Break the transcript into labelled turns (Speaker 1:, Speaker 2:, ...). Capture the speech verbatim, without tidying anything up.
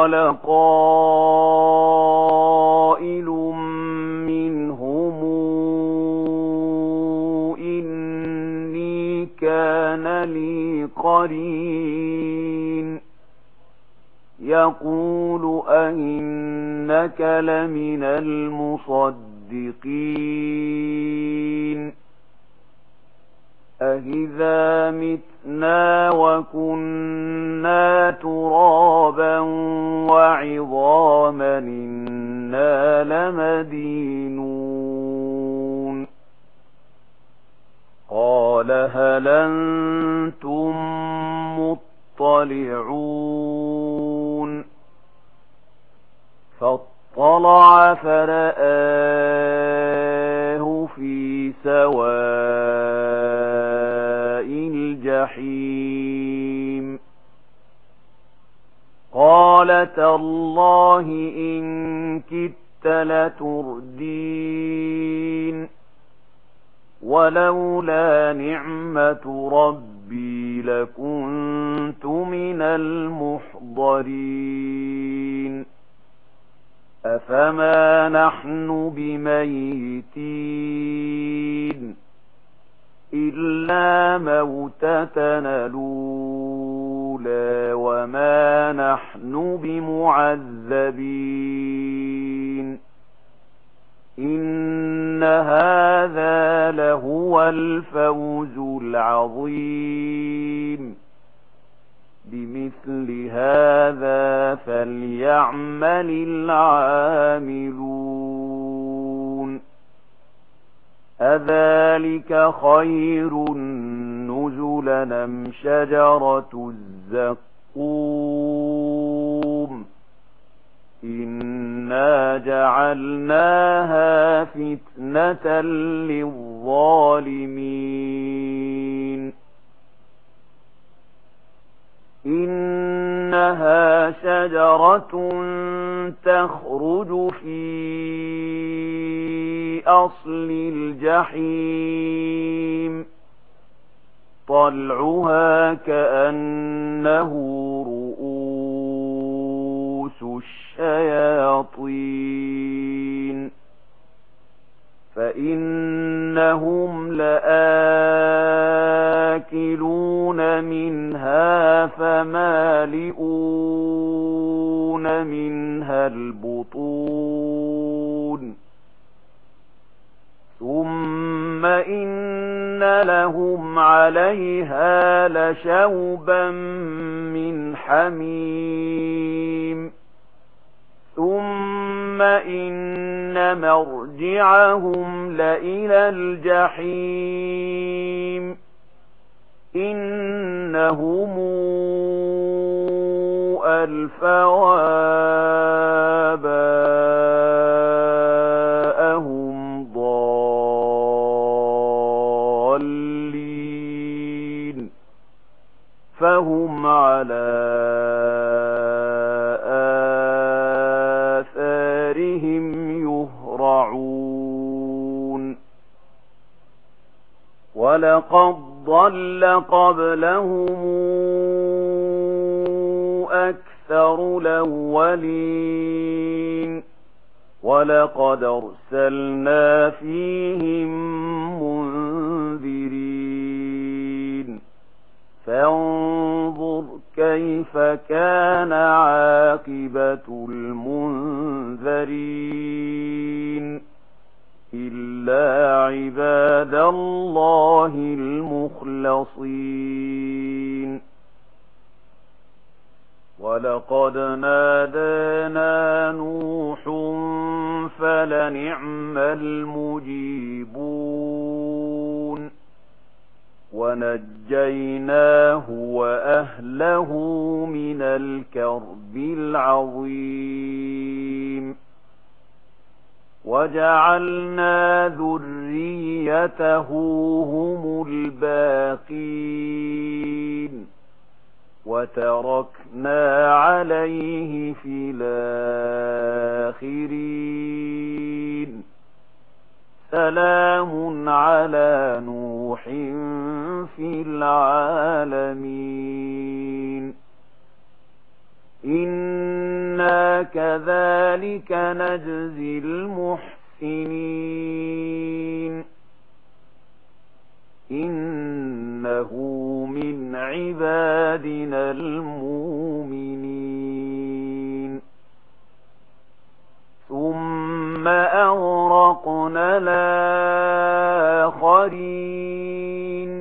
Speaker 1: قال قائل منهم إني كان لي قرين يقول أئنك لمن المصدقين أإذا متنا وكنا ترابا وعظاما إنا لمدينون قال هل أنتم مطلعون فاطلع فرآه في سواء الجحيم قال تالله إن كدت لتردين ولولا نعمة ربي لكنت من المحضرين أفما نحن بميتين إلا موتتنا الأولى وما نحن بمعذبين إن هذا لهو الفوز العظيم بمثل هذا فليعمل العاملون أذلك خير نزلا أم شجرة الزقوم إنا جعلناها فتنة للظالمين إنها شجرة تخرج في أصل الجحيم طلعها كأنه رؤوس الشياطين فإنهم لآكلون منها فمالئون منها البطون ثم إن لهم عليها لشوبا من حميم ثم إن مرجعهم لإلى الجحيم إنهم ألفوا آباءهم ضالين فهم على آثارهم يهرعون ولقد ضل قبلهم أكثر الأولين ولقد أرسلنا فيهم منذرين فانظر كيف كان عاقبة المنذرين إلا عباد الله المخلصين ولقد نادانا نوح فلنعم المجيبون ونجيناه وأهله من الكرب العظيم وجعلنا ذريته هم الباقين وتركنا عليه في الآخرين سلام على نوح في العالمين إنا كذلك نجزي المحسنين إنه من عبادنا المؤمنين ثم أغرقنا الآخرين